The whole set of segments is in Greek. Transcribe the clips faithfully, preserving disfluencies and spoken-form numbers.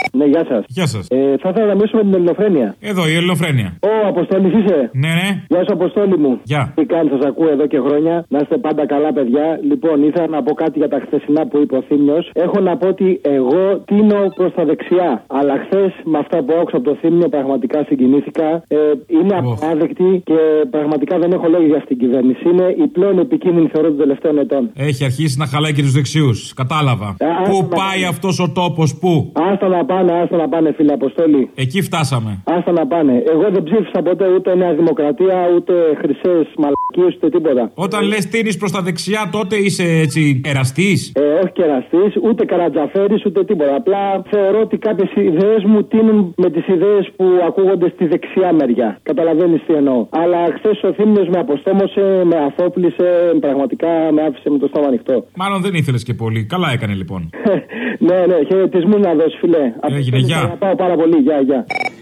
Ναι, γεια σας. Γεια σας. Ε, θα ήθελα να μιλήσουμε με την ελληνοφρένεια. Εδώ η ελληνοφρένεια. Ω, Αποστόλης είσαι. Ναι, ναι. Γεια σου, Αποστόλη μου. Γεια. Τι κάνεις, σας ακούω εδώ και χρόνια. Να είστε πάντα καλά, παιδιά. Λοιπόν, ήθελα να πω κάτι για τα χθεσινά που είπε ο Θήμιος. Έχω να πω ότι εγώ τίνω προς τα δεξιά. Αλλά χθες με αυτά που άκουσα από το Θήμιο πραγματικά συγκινήθηκα. Ε, είναι oh. απαράδεκτη και πραγματικά δεν έχω λόγια για αυτήν την κυβέρνηση. Είναι η πλέον επικίνδυνη θεωρώ των τελευταίων ετών. Έχει αρχίσει να χαλάει και τους δεξιούς. Κατάλαβα. Ε, πού πάει να... αυτός ο τόπος, πού. Άστα να πάνε, άστα να πάνε, φίλε Αποστόλη. Εκεί φτάσαμε. Άστα να πάνε. Εγώ δεν ψήφισα ποτέ ούτε Νέα Δημοκρατία, ούτε χρυσές μαλακίες, ούτε τίποτα. Όταν λες τίνεις προς τα δεξιά, τότε είσαι έτσι εραστής. Ε, όχι κεραστής, ούτε καρατζαφέρης, ούτε τίποτα. Απλά θεωρώ ότι κάποιες ιδέες μου τίνουν με τις ιδέες που ακούγονται στη δεξιά μεριά. Καταλαβαίνεις τι εννοώ. Αλλά χθες ο Θήμιος με αποστόμωσε, με αφόπλησε, πραγματικά με άφησε με το στόμα ανοιχτό. Μάλλον δεν ήθελες και πολύ. Καλά έκανε λοιπόν. Ναι, ναι, χαιρετισμού να δώσει, φιλέ. Έγινε, γεια. Θα πάω πάρα πολύ, γεια, γεια.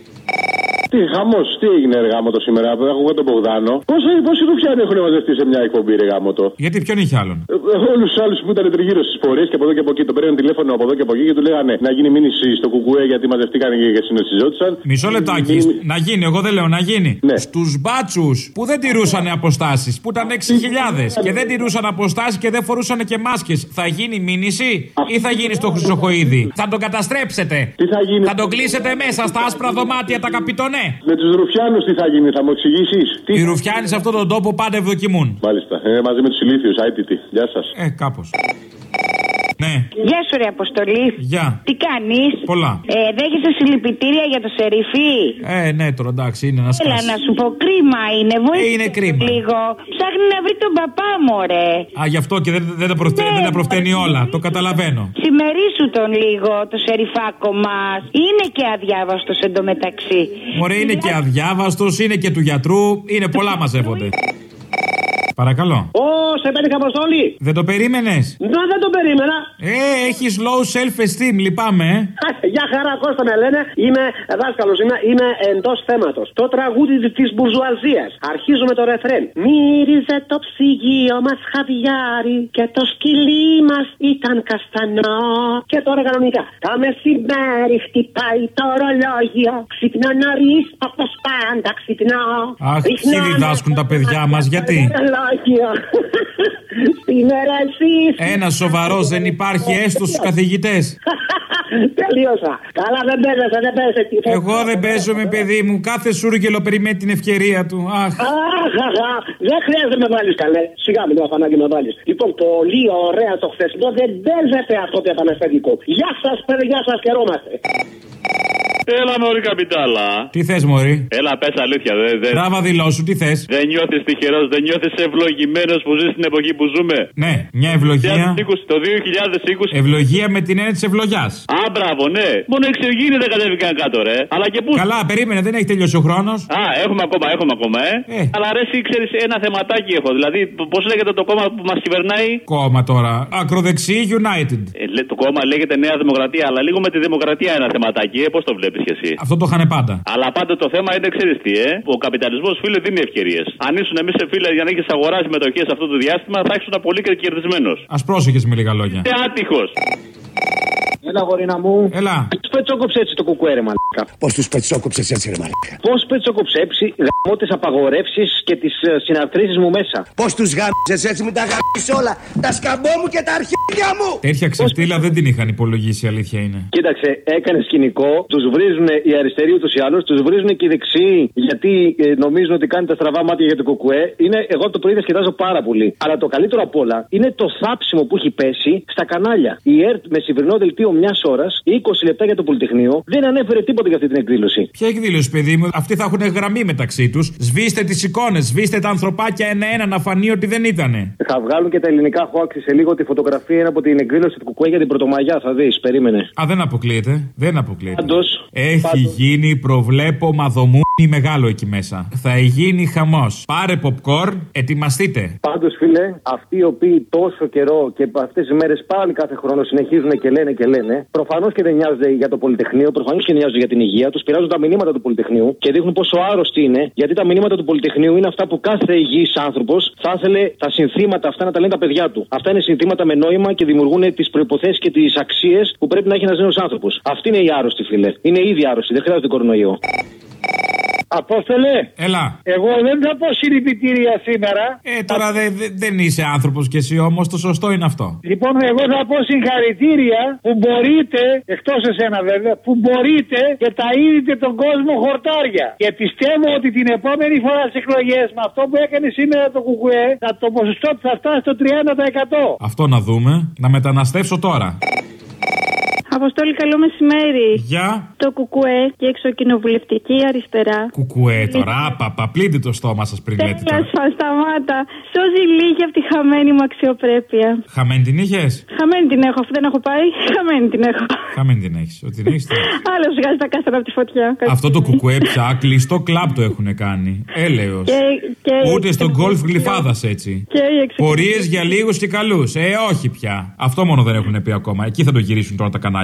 Τι χαμός, τι έγινε ρε γάμο το σήμερα, έχω τον Μπογδάνο. Πόσοι, πόσοι ρουφιάνοι έχουν μαζευτεί σε μια εκπομπή ρε γάμο το. Γιατί ποιον είχε άλλον. Ε, Όλους τους άλλους που ήταν τριγύρω στις πορείες και από εδώ και από εκεί. Τον παίρνουν τηλέφωνο από εδώ και από εκεί και του λέγανε να γίνει μήνυση στο κουκουέ γιατί μαζευτήκαν και συνοστιζόντουσαν. Μισό λεπτάκι. Μη... Να γίνει, εγώ δεν λέω να γίνει. Ναι. Στους μπάτσους που δεν τηρούσαν αποστάσεις, που ήταν έξι χιλιάδες και δεν τηρούσαν αποστάσεις και δεν φορούσαν και μάσκες, θα γίνει μήνυση ή θα γίνει στο Χρυσοχοΐδη. Θα τον καταστρέψετε. Τι θα γίνει. Θα τον κλείσετε μέσα στα άσπρα δωμάτια τα καπιτονέ. Με τους Ρουφιάνους τι θα γίνει, θα μου εξηγήσεις. Οι Ρουφιάνοι σε αυτόν τον τόπο πάντα ευδοκιμούν. Μάλιστα. Ε, μαζί με τους ηλίθιους, άιτητοι. Γεια σας. Ε, κάπως. Ναι. Γεια σου, ρε Αποστολή. Γεια. Τι κάνεις. Πολλά. Ε, δέχεσαι συλληπιτήρια για το Σεριφί. Ε, ναι, τώρα εντάξει, είναι ένα σκάσι. Έλα να σου πω, κρίμα είναι. Βοήθησε ε, είναι κρίμα. λίγο. Ψάχνει να βρει τον παπά μου, ρε. Α, γι' αυτό και δεν, δεν, τα, προφτε... ναι, δεν τα προφταίνει όλα. Το καταλαβαίνω. Σημερίσου τον λίγο, το Σεριφάκο μας. Είναι και αδιάβαστος εντωμεταξύ. Μωρέ, είναι και αδιάβαστος, είναι και του γιατρού. Είναι πολλά μαζεύονται. Παρακαλώ. Ω, σε πέτυχα Αποστόλη. Δεν το περίμενες. Να, δεν το περίμενα. Ε, έχεις low self-esteem, λυπάμαι. Ε. Γεια χαρά, Κώστα με λένε. Είμαι δάσκαλος, είμαι, είμαι εντός θέματος. Το τραγούδι της μπουρζουαζίας. Αρχίζουμε το ρεφρέν. Μύριζε το ψυγείο μας χαβιάρι και το σκυλί μας ήταν καστανό. Και τώρα κανονικά. Τα μεσημέρι χτυπάει το ορολόγιο. Ξυπνώ νωρίς, όπως πάντα ξυπνώ. Αχ, ποιοι διδάσκουν τα παιδιά μας, γιατί. Ένα σοβαρός δεν υπάρχει έστω στους καθηγητές. Τελείωσα. Καλά δεν παίζεσαι, δεν παίζεσαι. Εγώ δεν παίζω με παιδί μου. Κάθε σούργελο περιμένει την ευκαιρία του. Αχ. Αχ, δεν χρειάζεται να με βάλεις καλέ. Σιγά με το αφανάκι να βάλεις. Λοιπόν, πολύ ωραία το χθεσινό. Δεν παίζεται αυτό το επαναστατικό. Γεια σας παιδιά, σας χαιρόμαστε. Έλα μωρή καπιτάλα. Τι θες μωρή. Έλα πες αλήθεια δε, δε. Τράβα δηλώσου τι θες. Δεν νιώθεις τυχερός, δεν νιώθεις ευλογημένος που ζεις στην εποχή που ζούμε. Ναι, μια ευλογία. Το δύο χιλιάδες είκοσι. Ευλογία με την έννοια της ευλογιάς. Α, μπράβο, ναι. Μόνο εξεργήνοι δεν κατέβηκαν κάτω, ρε. Αλλά και πού. Καλά, περίμενε, δεν έχει τελειώσει ο χρόνος. Α, έχουμε ακόμα, έχουμε ακόμα, ε. ε. Αλλά ρε, εσύ ξέρεις ένα θεματάκι έχω. Δηλαδή, πώς λέγεται το κόμμα που μας κυβερνάει. Κόμμα τώρα. Ακροδεξί United. Ε, το κόμμα λέγεται Νέα Δημοκρατία, αλλά λίγο με τη Δημοκρατία ένα θεματάκι, ε. Πώς το βλέπεις κι εσύ. Αυτό το είχαν πάντα. Αλλά πάντα το θέμα είναι, ξέρεις τι, ε. Ο καπιταλισμός, φίλε, δίνει ευκαιρίες. Αν ήσουν εμείς, φίλε, για να έχεις αγοράσει μετοχές αυτό το διάστημα, θα ήσουν πολύ κερδισμένος. Ας πρόσεχες με λίγα λόγια. Ε, άτυχος. Έλα, γορίνα μου. Έλα. Πώς πετσόκοψε έτσι το κουκουέ, ρε μαλάκα. Πώς τους πετσόκοψε έτσι, ρε μαλάκα. Πώς πετσόκοψε έτσι, γαμώ τις απαγορεύσεις και τις uh, συναρτήσεις μου μέσα. Πώς τους γάμισες έτσι, μην τα γάμισες όλα. Τα σκαμπό μου και τα αρχίδια μου. Τέτοια ξεφτύλα δεν την είχαν υπολογίσει, η αλήθεια είναι. Κοίταξε, έκανε σκηνικό, τους βρίζουν οι αριστεροί ούτως ή άλλως, τους βρίζουν και οι δεξιοί γιατί ε, νομίζουν ότι κάνει τα στραβά μάτια για το κουκουέ. Είναι, εγώ το πρωί δεν σκετάζω πάρα πολύ. Αλλά το καλύτερο απ' όλα είναι το θάψιμο που έχει πέσει στα κανάλια. Η ΕΡΤ με σημερινό δελτίο μια ώρα, είκοσι λεπτά για το Πολυτεχνείο, δεν ανέφερε τίποτα για αυτή την εκδήλωση. Ποια εκδήλωση, παιδί μου, αυτοί θα έχουν γραμμή μεταξύ τους. Σβήστε τις εικόνες, σβήστε τα ανθρωπάκια ένα-ένα να φανεί ότι δεν ήτανε. Θα βγάλουν και τα ελληνικά χώαξη σε λίγο τη φωτογραφία είναι από την εκδήλωση του Κουκουέ για την Πρωτομαγιά, θα δεις, περίμενε. Α, δεν αποκλείεται. Δεν αποκλείεται. Πάντως, έχει πάντως... γίνει προβλέπωμα δομού είναι μεγάλο εκεί μέσα. Θα γίνει χαμός. Πάρε popcorn, ετοιμαστείτε. Πάντως, φίλε, αυτοί οι οποίοι τόσο καιρό και αυτές τις μέρες πάλι κάθε χρόνο συνεχίζουν και λένε και λένε, προφανώς και δεν νοιάζονται για το Πολυτεχνείο, προφανώς και νοιάζονται για την υγεία τους, πειράζουν τα μηνύματα του Πολυτεχνείου και δείχνουν πόσο άρρωστοι είναι, γιατί τα μηνύματα του Πολυτεχνείου είναι αυτά που κάθε υγιής άνθρωπος θα ήθελε τα συνθήματα αυτά να τα λένε τα παιδιά του. Αυτά είναι συνθήματα με νόημα και δημιουργούν τις προϋποθέσεις και τις αξίες που πρέπει να έχει ένας νέος άνθρωπος. Αυτή είναι η άρρωστη, φίλε. Είναι ήδη άρρωστη, δεν χρειάζεται κορονοϊό. Απόστολε, έλα. Εγώ δεν θα πω συλληπιτήρια σήμερα. Ε, τώρα δε, δε, δεν είσαι άνθρωπος κι εσύ όμως, το σωστό είναι αυτό. Λοιπόν, εγώ θα πω συγχαρητήρια που μπορείτε, εκτός εσένα βέβαια, που μπορείτε και ταΐδετε τον κόσμο χορτάρια. Και πιστεύω ότι την επόμενη φορά στις εκλογές, με αυτό που έκανε σήμερα το Κουκουέ, το ποσοστό θα φτάσει στο τριάντα τοις εκατό. Αυτό να δούμε. Να μεταναστεύσω τώρα. Αποστόλη, καλό μεσημέρι. Γεια. Το Κουκουέ και εξοκοινοβουλευτική αριστερά. Κουκουέ τώρα, παπα, πλύντε το στόμα σας πριν λέτε τώρα. Τέλος, σταμάτα. Σώζει λίγη από τη χαμένη μου αξιοπρέπεια. Χαμένη την είχες? Χαμένη την έχω, αφού δεν έχω πάει. Χαμένη την έχω. Χαμένη την έχεις. Ότι την έχεις. Άλλος βγάζει τα κάστρα από τη φωτιά. Αυτό το Κουκουέ πια κλειστό κλαμπ το έχουν κάνει. Έλεος. Και, και Ούτε στον γκολφ γλυφάδας έτσι. Πορείες για λίγους και καλούς. Ε, όχι πια. Αυτό μόνο δεν έχουν πει ακόμα. Εκεί θα το γυρίσουν τώρα τα κανάλια.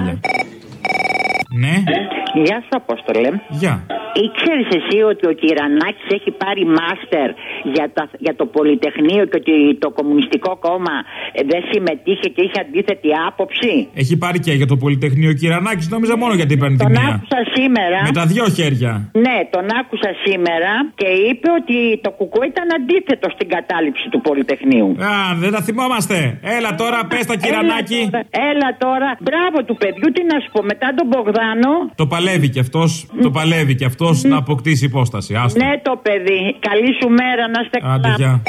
Ναι. Γεια σου, Απόστολε. Γεια. Ήξερες εσύ ότι ο Κυρανάκης έχει πάρει μάστερ για, τα, για το Πολυτεχνείο και ότι το Κομμουνιστικό Κόμμα δεν συμμετείχε και είχε αντίθετη άποψη? Έχει πάρει και για το Πολυτεχνείο ο Κυρανάκης, νόμιζα μόνο για την πανδημία. Τον άκουσα σήμερα. Με τα δυο χέρια. Ναι, τον άκουσα σήμερα και είπε ότι το Κουκουέ ήταν αντίθετο στην κατάληψη του Πολυτεχνείου. Α, δεν τα θυμόμαστε. Έλα τώρα, πες τα Κυρανάκη. Έλα, έλα τώρα, μπράβο του παιδιού, τι να σου πω, μετά τον Μπογδάνο. Το παλεύει κι αυτός, το παλεύει κι αυτός να αποκτήσει υπόσταση. Άστο. Ναι, το παιδί. Καλή σου μέρα, να είστε καλά. Άντε, γεια.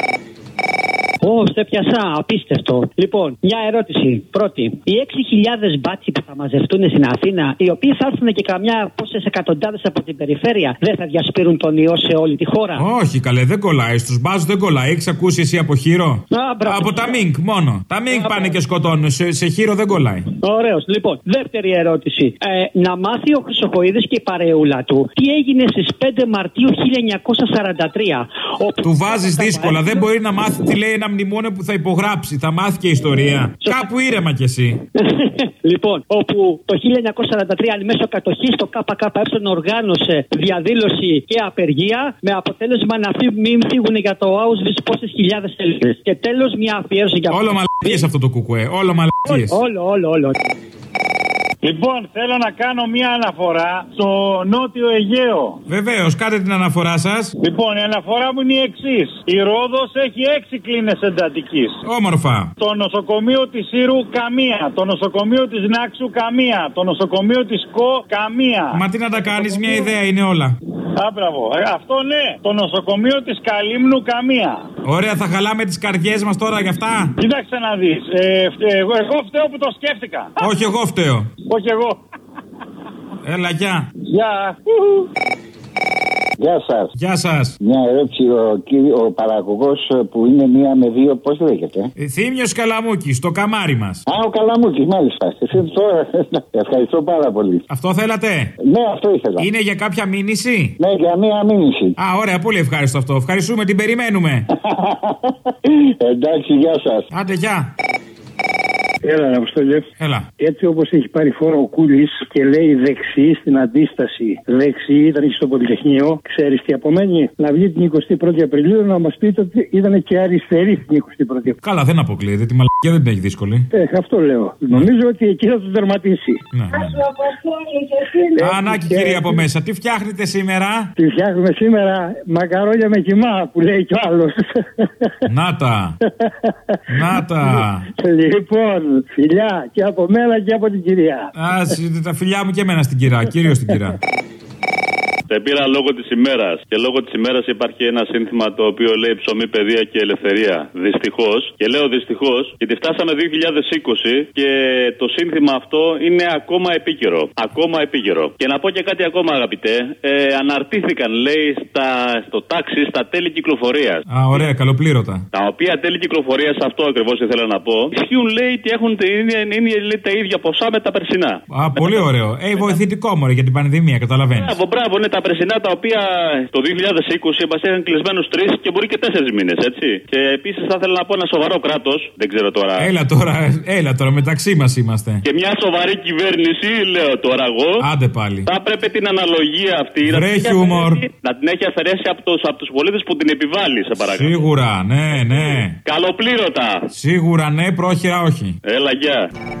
Ω, σε πιασά, απίστευτο. Λοιπόν, μια ερώτηση. Πρώτη, οι έξι χιλιάδες μπάτσοι που θα μαζευτούν στην Αθήνα, οι οποίοι θα έρθουν και καμιά πόσες εκατοντάδες από την περιφέρεια, δεν θα διασπείρουν τον ιό σε όλη τη χώρα? Όχι, καλέ, δεν κολλάει. Στους μπάζους δεν κολλάει. Έχεις ακούσει εσύ από χείρο? Α, από τα μίνκ μόνο. Τα μίνκ πάνε και σκοτώνουν. Σε, σε χείρο δεν κολλάει. Ωραίος. Λοιπόν, δεύτερη ερώτηση. Ε, να μάθει ο Χρυσοχοΐδης και η παρεούλα του τι έγινε στις πέντε Μαρτίου χίλια εννιακόσια σαράντα τρία. Όπου... Του βάζεις δύσκολα. Δεν μπορεί να μάθει τι λέει ένα μνημόνιο που θα υπογράψει. Θα μάθει και ιστορία. Κάπου ήρεμα κι εσύ. Λοιπόν, όπου το χίλια εννιακόσια σαράντα τρία μέσω κατοχής το ΚΚΕ οργάνωσε διαδήλωση και απεργία, με αποτέλεσμα να μην φύγουν για το Auschwitz πόσες χιλιάδες Έλληνες. Και τέλος, μια αφιέρωση για όλο μαλακίες αυτό το κουκουέ. Όλο μαλακίες. Όλο, όλο, όλο. Λοιπόν, θέλω να κάνω μια αναφορά στο Νότιο Αιγαίο. Βεβαίως, κάντε την αναφορά σας. Λοιπόν, η αναφορά μου είναι η εξής. Η Ρόδος έχει έξι κλίνες εντατικής. Όμορφα. Το νοσοκομείο της Σύρου καμία. Το νοσοκομείο της Νάξου καμία. Το νοσοκομείο της Κο καμία. Μα τι να τα κάνεις, μια ιδέα είναι όλα. Α, μπράβο. Ε, αυτό ναι. Το νοσοκομείο της Καλύμνου καμία. Ωραία, θα χαλάμε τις καρδιές μας τώρα γι' αυτά. Κοίταξε να δεις. Ε, εγώ, εγώ φταίω που το σκέφτηκα. Όχι, εγώ φταίω. Όχι εγώ. Έλα, γεια. Γεια. Γεια σας. Γεια σας. Μια ερώτηση, ο, κύριο, ο παραγωγός που είναι μία με δύο, πώς λέγεται? Ε, Θήμιος Καλαμούκης, το καμάρι μας. Α, ο Καλαμούκης, μάλιστα. Τώρα, ευχαριστώ πάρα πολύ. Αυτό θέλατε? Ναι, αυτό ήθελα. Είναι για κάποια μήνυση? Ναι, για μία μήνυση. Α, ωραία, πολύ ευχάριστο αυτό. Ευχαριστούμε, την περιμένουμε. Εντάξει, γεια σας. Άντε, γεια. Έλα, Αποστόλη. Έλα. Έτσι όπως έχει πάρει φόρο ο Κούλης και λέει δεξί στην αντίσταση, δεξί ήταν και στο Πολυτεχνείο, ξέρεις τι απομένει? Να βγει την εικοστή πρώτη Απριλίου να μας πείτε ότι ήταν και αριστερή την εικοστή πρώτη Απριλίου. Καλά, δεν αποκλείεται. Τη μαλακία δεν την έχει δύσκολη. Ε, αυτό λέω. Ναι. Νομίζω ότι εκεί θα το τερματίσει. Ναι, ναι. Ανάκη, κυρία από μέσα, τι φτιάχνετε σήμερα? Τι φτιάχνουμε σήμερα? Μακαρόνια με κιμά που λέει κι ο άλλος. Νάτα. Νάτα. Λοιπόν, φιλιά και από μένα και από την κυρία. Α, τα φιλιά μου και εμένα στην κυρία, κυρίως στην κυρία. Σε πήρα λόγω της ημέρας. Και λόγω της ημέρας υπάρχει ένα σύνθημα το οποίο λέει ψωμί, παιδεία και ελευθερία. Δυστυχώς. Και λέω δυστυχώς γιατί φτάσαμε δύο χιλιάδες είκοσι και το σύνθημα αυτό είναι ακόμα επίκαιρο. Ακόμα επίκαιρο. Και να πω και κάτι ακόμα, αγαπητέ. Ε, αναρτήθηκαν, λέει, στα, στο τάξη στα τέλη κυκλοφορίας. Α, ωραία, καλοπλήρωτα. Τα οποία τέλη κυκλοφορίας, αυτό ακριβώς ήθελα να πω, ισχύουν, λέει, ότι έχουν είναι, είναι, είναι, τα ίδια ποσά με τα περσινά. Α, πολύ ωραίο. Ε, βοηθητικό μωρέ για την πανδημία, καταλαβαίνεις. Μπράβο, μπράβο, ναι, τα πρεσινά τα οποία το δύο χιλιάδες είκοσι μας είχαν κλεισμένους τρεις και μπορεί και τέσσερις μήνες, έτσι. Και επίσης θα ήθελα να πω ένα σοβαρό κράτος, δεν ξέρω τώρα. Έλα τώρα, έλα τώρα, μεταξύ μας είμαστε. Και μια σοβαρή κυβέρνηση, λέω τώρα εγώ. Άντε πάλι. Θα πρέπει την αναλογία αυτή Βρε χιούμορ. να την έχει αφαιρέσει από τους, από τους πολίτες που την επιβάλλει, σε παρακαλώ. Σίγουρα, ναι, ναι. Καλοπλήρωτα. Σίγουρα ναι, πρόχειρα όχι. Έλα, γεια.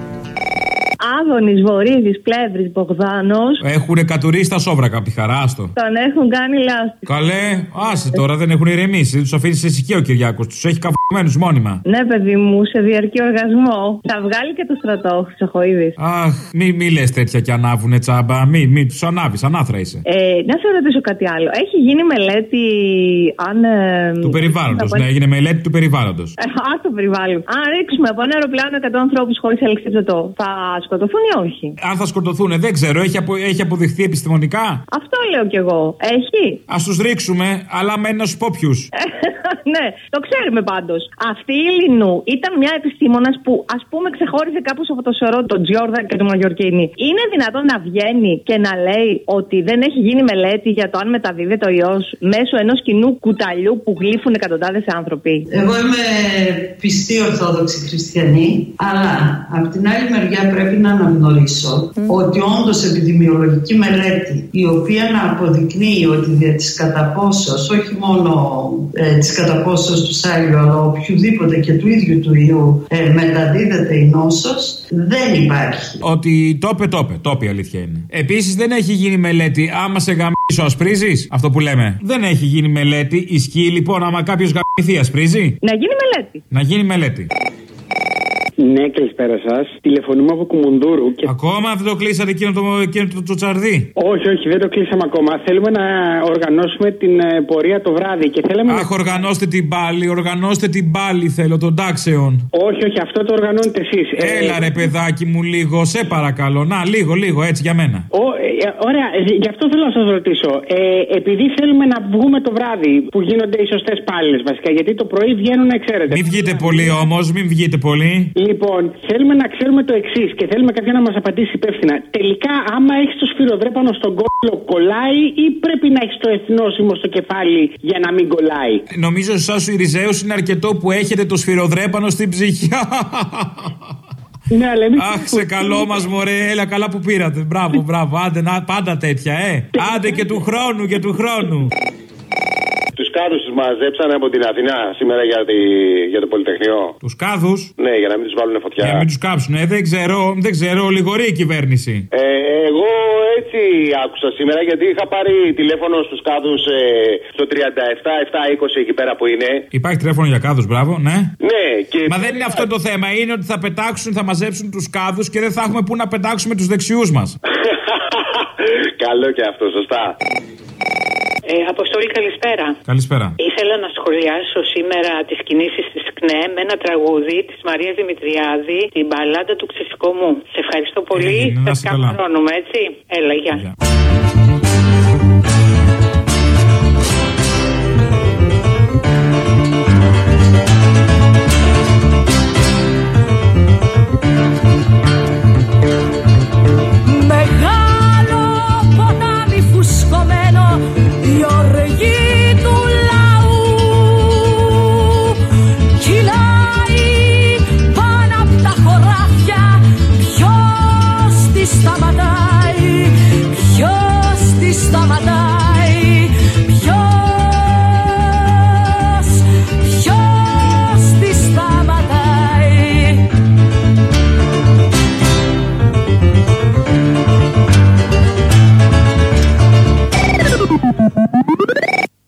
Άδωνης, Βορύδης, Πλεύρης, Μπογδάνος. Έχουνε κατουρίσει τα σόβρακα από τη χαρά, άστο. Τον έχουν κάνει λάστιχο. Καλέ, άσε τώρα, δεν έχουν ηρεμήσει. Δεν τους αφήνει σε ησυχία ο Κυριάκος. Τους έχει καβουμένους μόνιμα. Ναι, παιδί μου, σε διαρκή οργασμό. Θα βγάλει και το στρατό, ο Χρυσοχοΐδης. Αχ, μη, μη λες τέτοια κι ανάβουνε τσάμπα. Μη, μη τους ανάβεις, ανάθρα είσαι. Ε, να σε ρωτήσω κάτι άλλο. Έχει γίνει μελέτη αν. Ε, του περιβάλλοντος, ναι, έγινε μελέτη του περιβάλλοντος. Ε, α, το περιβάλλον. Αν ρίξουμε από ένα αεροπλάνο εκατό ανθρώπους χωρίς αλεξίπτωτο, θα σκοτωθούν ή όχι? Αν θα σκοτωθούν, δεν ξέρω, έχει, απο, έχει αποδειχθεί επιστημονικά. Αυτό λέω κι εγώ. Έχει. Ας τους ρίξουμε, αλλά μένει να σου πω ποιους. Ναι, το ξέρουμε πάντως. Αυτή η Λινού ήταν μια επιστήμονας που, ας πούμε, ξεχώριζε κάπως από το σωρό τον Τζιόρδα και τον Μαγιορκίνη. Είναι δυνατόν να βγαίνει και να λέει ότι δεν έχει γίνει μελέτη για το αν μεταδίδεται ο ιός μέσω ενός κοινού κουταλιού που γλύφουν εκατοντάδες άνθρωποι? Εγώ είμαι πιστή Ορθόδοξη Χριστιανή, αλλά από την άλλη μεριά πρέπει να αναγνωρίσω mm. ότι όντως επιδημιολογική μελέτη, η οποία να αποδεικνύει ότι δια της καταπόσεως, όχι μόνο ε, της καταπόσεως του Σάλιου, αλλά οποιοδήποτε και του ίδιου του ιού ε, μεταδίδεται η νόσος, δεν υπάρχει. Ότι το είπε, το είπε, το είπε, η αλήθεια είναι. Επίσης δεν έχει γίνει μελέτη άμα σε γαμίσω ασπρίζεις, αυτό που λέμε. Δεν έχει γίνει μελέτη, ισχύει λοιπόν άμα κάποιος γαμηθεί ασπρίζει. Να γίνει μελέτη. Να γίνει μελέτη. Ναι, καλησπέρα σας. Τηλεφωνούμε από Κουμουνδούρου. Και... Ακόμα δεν το κλείσατε εκείνο το, εκείνο το, το τσαρδί? Όχι, όχι, δεν το κλείσαμε ακόμα. Θέλουμε να οργανώσουμε την ε, πορεία το βράδυ. Και θέλαμε Αχ, να... οργανώστε την πάλι, οργανώστε την πάλι, θέλω, των τάξεων. Όχι, όχι, αυτό το οργανώνετε εσείς. Έλα, ε... ρε παιδάκι μου, λίγο, σε παρακαλώ. Να, λίγο, λίγο, έτσι για μένα. Ο, ε, ωραία, γι' αυτό θέλω να σας ρωτήσω. Ε, επειδή θέλουμε να βγούμε το βράδυ, που γίνονται οι σωστές πάλες βασικά, γιατί το πρωί βγαίνουν, ξέρετε. Μην βγείτε πολύ όμως, μην βγείτε πολύ. Λοιπόν, θέλουμε να ξέρουμε το εξής και θέλουμε κάποιον να μας απαντήσει υπεύθυνα. Τελικά, άμα έχεις το σφυροδρέπανο στον κόλλο, κολλάει ή πρέπει να έχεις το εθνόσημο στο κεφάλι για να μην κολλάει? Νομίζω σε εσάς οι Ριζέους είναι αρκετό που έχετε το σφυροδρέπανο στην ψυχή. Ναι, αλλά εμείς... Αχ, σε καλό μας μωρέ, έλα καλά που πήρατε. Μπράβο, μπράβο, άντε να, πάντα τέτοια, ε. Άντε και του χρόνου και του χρόνου. Τους κάδους τους μαζέψανε από την Αθηνά σήμερα για, τη, για το Πολυτεχνείο. Τους κάδους? Ναι, για να μην τους βάλουν φωτιά. Για να μην τους κάψουν. Ε, δεν ξέρω, δεν ξέρω, λιγορεί η κυβέρνηση. Ε, εγώ έτσι άκουσα σήμερα γιατί είχα πάρει τηλέφωνο στους κάδους ε, στο τριάντα επτά επτακόσια είκοσι εκεί πέρα που είναι. Υπάρχει τηλέφωνο για κάδους, μπράβο, ναι. Ναι, και... Μα δεν είναι αυτό το θέμα. Είναι ότι θα πετάξουν, θα μαζέψουν τους κάδους και δεν θα έχουμε πού να πετάξουμε τους δεξιούς μας. Καλό και αυτό, σωστά. Ε, Αποστόλη, καλησπέρα. Καλησπέρα. Ήθελα να σχολιάσω σήμερα τις κινήσεις της ΚΝΕ με ένα τραγούδι της Μαρίας Δημητριάδη, την μπαλάντα του Ξεσηκωμού. Σε ευχαριστώ πολύ. Ε, θα κάνουμε, έτσι. Έλα, γεια.